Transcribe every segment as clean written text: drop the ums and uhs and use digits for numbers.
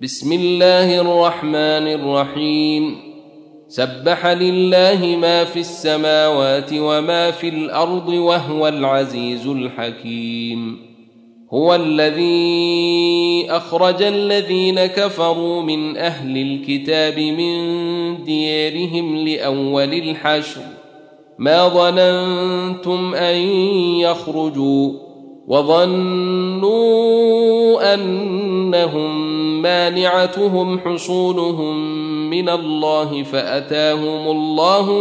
بسم الله الرحمن الرحيم سبح لله ما في السماوات وما في الأرض وهو العزيز الحكيم هو الذي أخرج الذين كفروا من أهل الكتاب من ديارهم لأول الحشر ما ظننتم أن يخرجوا وظنوا أنهم مانعتهم حصونهم من الله فأتاهم الله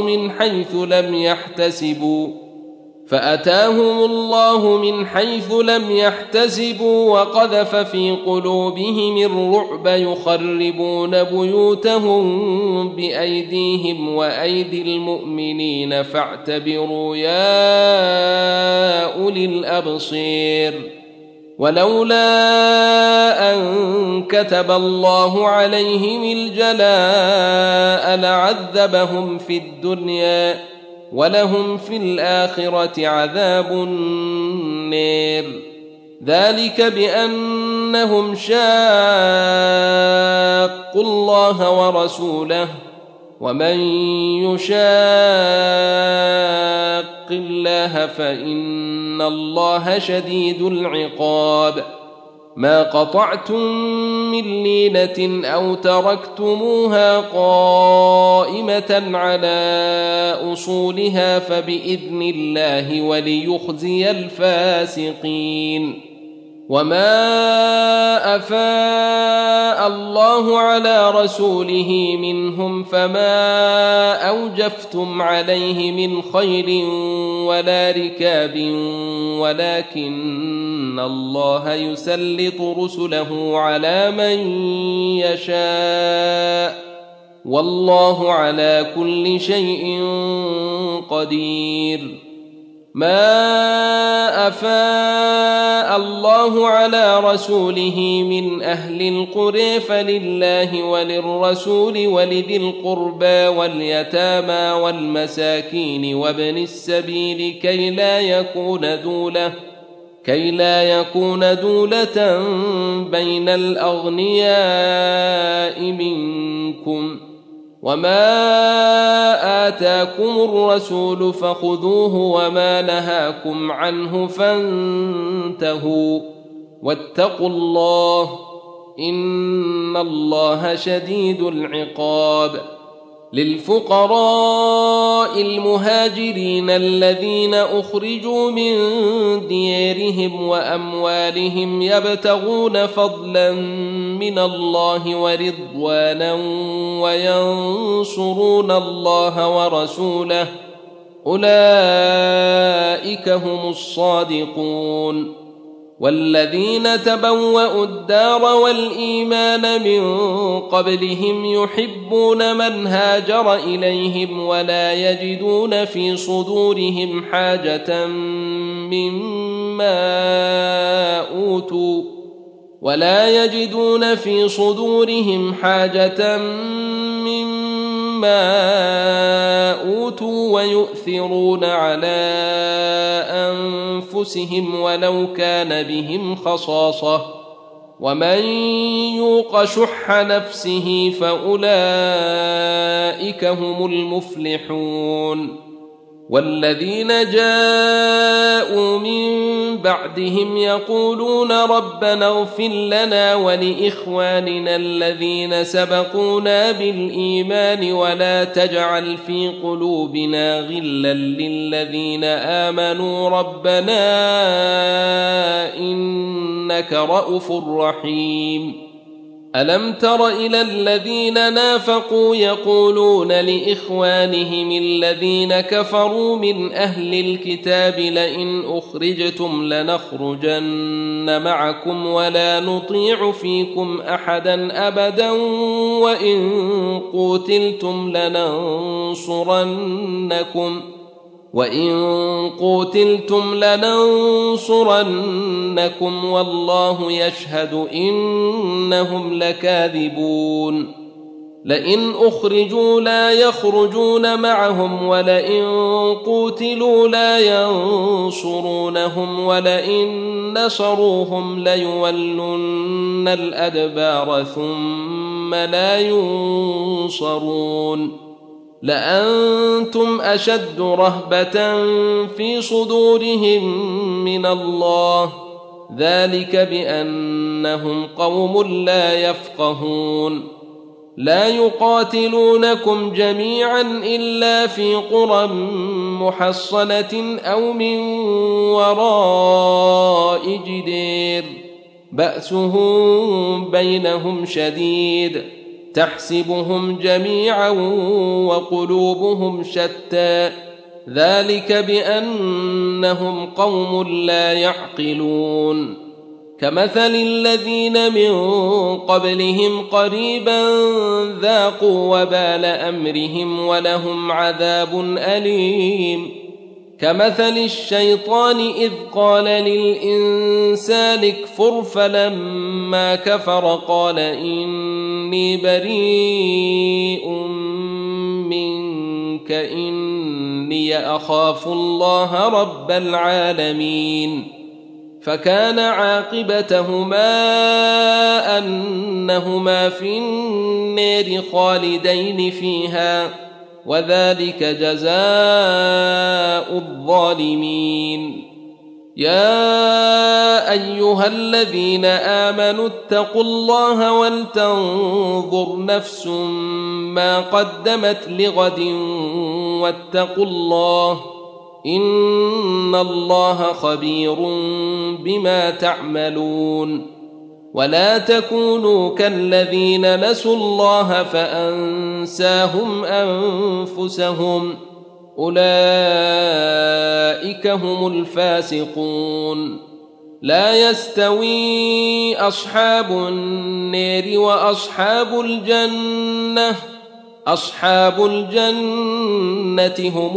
من حيث لم يحتسبوا وقذف في قلوبهم الرعب يخربون بيوتهم بأيديهم وأيدي المؤمنين فاعتبروا يا أولي الأبصير ولولا أن كتب الله عليهم الجلاء لعذبهم في الدنيا ولهم في الآخرة عذاب النار ذلك بأنهم شاقوا الله ورسوله ومن يشاق الله فإن الله شديد العقاب ما قطعتم من لينة أو تركتموها قائمة على أصولها فبإذن الله وليخزي الفاسقين وما أفاء الله على رسوله منهم فما أوجفتم عليه من خير ولا ركاب ولكن الله يسلط رسله على من يشاء والله على كل شيء قدير ما أفاء الله على رسوله من أهل القرى فلله وللرسول ولذي القربى واليتامى والمساكين وابن السبيل كي لا يكون دولة بين الأغنياء منكم وما آتاكم الرسول فخذوه وما نهاكم عنه فانتهوا واتقوا الله إن الله شديد العقاب للفقراء المهاجرين الذين أخرجوا من ديارهم وأموالهم يبتغون فضلا من الله ورضوانا وينصرون الله ورسوله أولئك هم الصادقون والذين تبوأوا الدار والإيمان من قبلهم يحبون من هاجر إليهم ولا يجدون في صدورهم حاجة مما أوتوا ويؤثرون على أنفسهم ولو كان بهم خصاصة ومن يوق شح نفسه فأولئك هم المفلحون والذين جاءوا من بعدهم يقولون ربنا اغفر لنا ولإخواننا الذين سبقونا بالإيمان ولا تجعل في قلوبنا غلا للذين آمنوا ربنا إنك رؤوف رحيم ألم تر إلى الذين نافقوا يقولون لإخوانهم الذين كفروا من أهل الكتاب لئن أخرجتم لنخرجن معكم ولا نطيع فيكم أحدا أبدا وإن قوتلتم لننصرنكم والله يشهد إنهم لكاذبون لئن أخرجوا لا يخرجون معهم ولئن قوتلوا لا ينصرونهم ولئن نصروهم ليولن الأدبار ثم لا ينصرون لأنتم أشد رهبة في صدورهم من الله ذلك بأنهم قوم لا يفقهون لا يقاتلونكم جميعا إلا في قرى محصنة أو من وراء جدير بأسهم بينهم شديد تحسبهم جميعا وقلوبهم شتى ذلك بأنهم قوم لا يعقلون كمثل الذين من قبلهم قريبا ذاقوا وبال أمرهم ولهم عذاب أليم كمثل الشيطان إذ قال للإنسان اكفر فلما كفر قال إني بريء منك إني أخاف الله رب العالمين فكان عاقبتهما أنهما في النار خالدين فيها وذلك جزاء الظالمين يا أيها الذين آمنوا اتقوا الله ولتنظر نفس ما قدمت لغد واتقوا الله إن الله خبير بما تعملون ولا تكونوا كالذين نسوا الله فأنساهم أنفسهم أولئك هم الفاسقون لا يستوي أصحاب النار وأصحاب الجنة أصحاب الجنة هم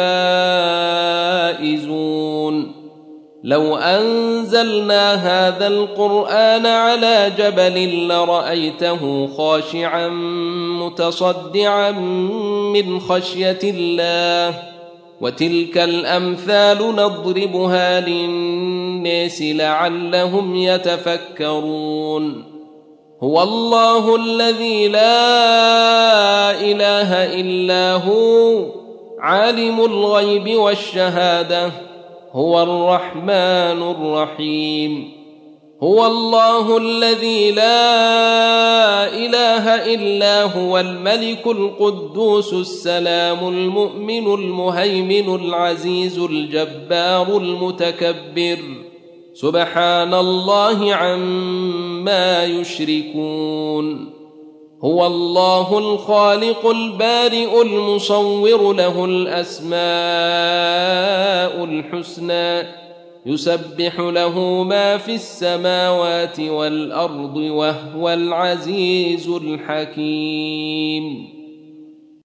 الفائزون لو أنزلنا هذا القرآن على جبل لرأيته خاشعا متصدعا من خشية الله وتلك الأمثال نضربها للناس لعلهم يتفكرون هو الله الذي لا إله إلا هو عالم الغيب والشهادة هو الرحمن الرحيم هو الله الذي لا إله إلا هو الملك القدوس السلام المؤمن المهيمن العزيز الجبار المتكبر سبحان الله عما يشركون هو الله الخالق البارئ المصور له الأسماء الحسنى يسبح له ما في السماوات والأرض وهو العزيز الحكيم